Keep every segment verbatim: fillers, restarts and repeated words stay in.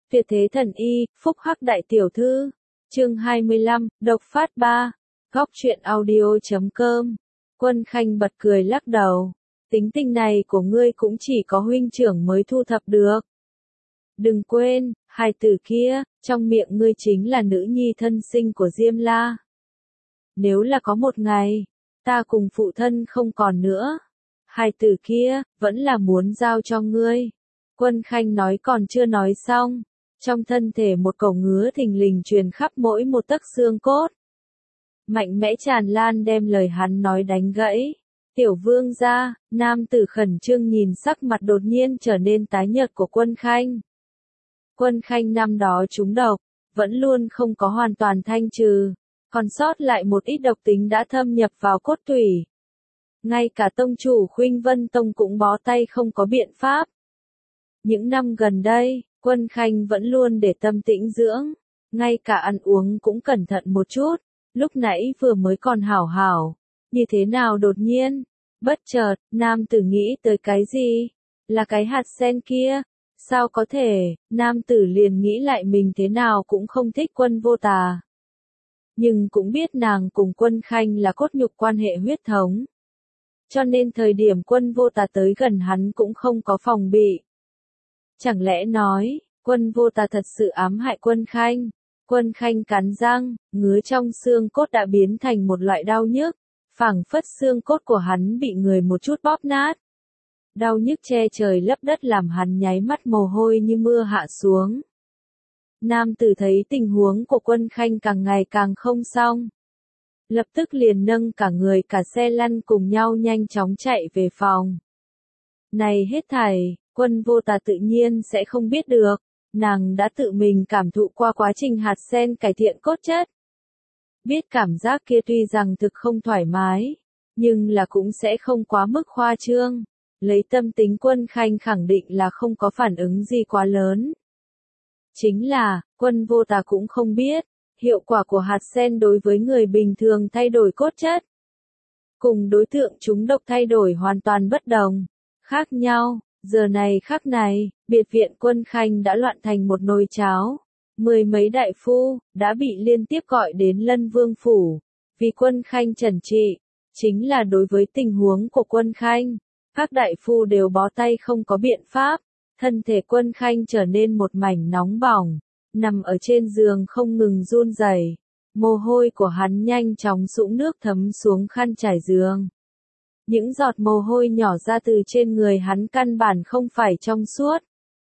Tuyệt thế thần y, phúc hắc đại tiểu thư. Chương hai mươi lăm, độc phát ba. Góc truyện audio chấm com. Quân Khanh bật cười lắc đầu. Tính tình này của ngươi cũng chỉ có huynh trưởng mới thu thập được. Đừng quên, hài tử kia, trong miệng ngươi chính là nữ nhi thân sinh của Diêm La. Nếu là có một ngày, ta cùng phụ thân không còn nữa, hài tử kia, vẫn là muốn giao cho ngươi. Quân Khanh nói còn chưa nói xong, trong thân thể một cổ ngứa thình lình truyền khắp mỗi một tấc xương cốt. Mạnh mẽ tràn lan đem lời hắn nói đánh gãy. Tiểu vương gia, nam tử khẩn trương nhìn sắc mặt đột nhiên trở nên tái nhợt của Quân Khanh. Quân Khanh năm đó trúng độc, vẫn luôn không có hoàn toàn thanh trừ, còn sót lại một ít độc tính đã thâm nhập vào cốt tủy. Ngay cả tông chủ Khuynh Vân Tông cũng bó tay không có biện pháp. Những năm gần đây, Quân Khanh vẫn luôn để tâm tĩnh dưỡng, ngay cả ăn uống cũng cẩn thận một chút, lúc nãy vừa mới còn hảo hảo, như thế nào đột nhiên, bất chợt, nam tử nghĩ tới cái gì? Là cái hạt sen kia, sao có thể, nam tử liền nghĩ lại mình thế nào cũng không thích Quân Vô Tà. Nhưng cũng biết nàng cùng Quân Khanh là cốt nhục quan hệ huyết thống. Cho nên thời điểm Quân Vô Tà tới gần hắn cũng không có phòng bị. Chẳng lẽ nói, Quân Vô Tà thật sự ám hại Quân Khanh? Quân Khanh cắn răng, ngứa trong xương cốt đã biến thành một loại đau nhức, phảng phất xương cốt của hắn bị người một chút bóp nát. Đau nhức che trời lấp đất làm hắn nháy mắt mồ hôi như mưa hạ xuống. Nam tử thấy tình huống của Quân Khanh càng ngày càng không xong. Lập tức liền nâng cả người cả xe lăn cùng nhau nhanh chóng chạy về phòng. Này hết thảy, Quân Vô Tà tự nhiên sẽ không biết được, nàng đã tự mình cảm thụ qua quá trình hạt sen cải thiện cốt chất. Biết cảm giác kia tuy rằng thực không thoải mái, nhưng là cũng sẽ không quá mức khoa trương. Lấy tâm tính Quân Khanh khẳng định là không có phản ứng gì quá lớn. Chính là, Quân Vô Tà cũng không biết, hiệu quả của hạt sen đối với người bình thường thay đổi cốt chất. Cùng đối tượng chúng độc thay đổi hoàn toàn bất đồng, khác nhau. Giờ này khắc này, biệt viện Quân Khanh đã loạn thành một nồi cháo. Mười mấy đại phu, đã bị liên tiếp gọi đến Lân Vương Phủ. Vì Quân Khanh trần trị, chính là đối với tình huống của Quân Khanh. Các đại phu đều bó tay không có biện pháp. Thân thể Quân Khanh trở nên một mảnh nóng bỏng. Nằm ở trên giường không ngừng run rẩy. Mồ hôi của hắn nhanh chóng sũng nước thấm xuống khăn trải giường. Những giọt mồ hôi nhỏ ra từ trên người hắn căn bản không phải trong suốt,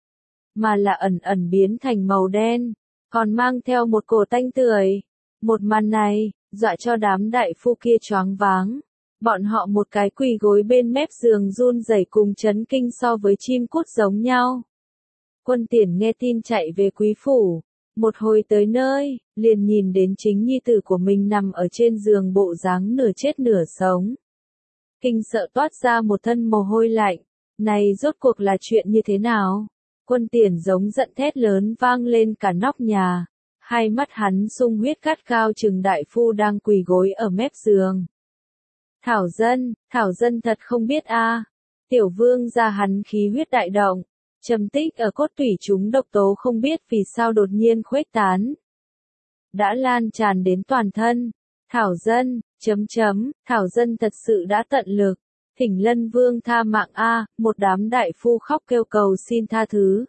mà là ẩn ẩn biến thành màu đen, còn mang theo một cổ tanh tưởi. Một màn này, dọa cho đám đại phu kia choáng váng. Bọn họ một cái quỳ gối bên mép giường run rẩy cùng chấn kinh so với chim cút giống nhau. Quân Tiền nghe tin chạy về quý phủ, một hồi tới nơi, liền nhìn đến chính nhi tử của mình nằm ở trên giường bộ dáng nửa chết nửa sống. Kinh sợ toát ra một thân mồ hôi lạnh, này rốt cuộc là chuyện như thế nào? Quân Tiền giống giận thét lớn vang lên cả nóc nhà, hai mắt hắn sung huyết cắt cao chừng đại phu đang quỳ gối ở mép giường. Thảo dân, Thảo dân thật không biết a. Tiểu vương gia hắn khí huyết đại động, trầm tích ở cốt tủy chúng độc tố không biết vì sao đột nhiên khuếch tán. Đã lan tràn đến toàn thân. Thảo dân, chấm chấm, Thảo dân thật sự đã tận lực, thỉnh Lân Vương tha mạng a, một đám đại phu khóc kêu cầu xin tha thứ.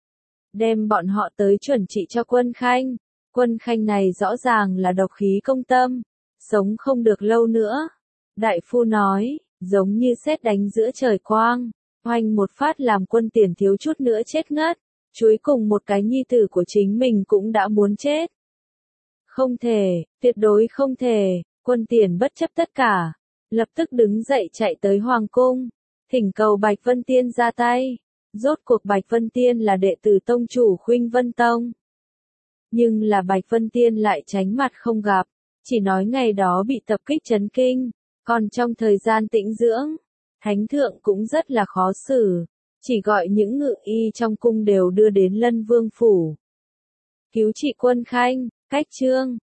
Đem bọn họ tới chuẩn trị cho Quân Khanh, Quân Khanh này rõ ràng là độc khí công tâm, sống không được lâu nữa. Đại phu nói, giống như sét đánh giữa trời quang, oanh một phát làm Quân Tiền thiếu chút nữa chết ngất, chuối cùng một cái nhi tử của chính mình cũng đã muốn chết. Không thể, tuyệt đối không thể, Quân Tiền bất chấp tất cả, lập tức đứng dậy chạy tới Hoàng cung, thỉnh cầu Bạch Vân Tiên ra tay. Rốt cuộc Bạch Vân Tiên là đệ tử tông chủ Khuynh Vân Tông. Nhưng là Bạch Vân Tiên lại tránh mặt không gặp, chỉ nói ngày đó bị tập kích chấn kinh, còn trong thời gian tĩnh dưỡng, Thánh Thượng cũng rất là khó xử, chỉ gọi những ngự y trong cung đều đưa đến Lân Vương Phủ. Cứu trị Quân Khanh. Cách chương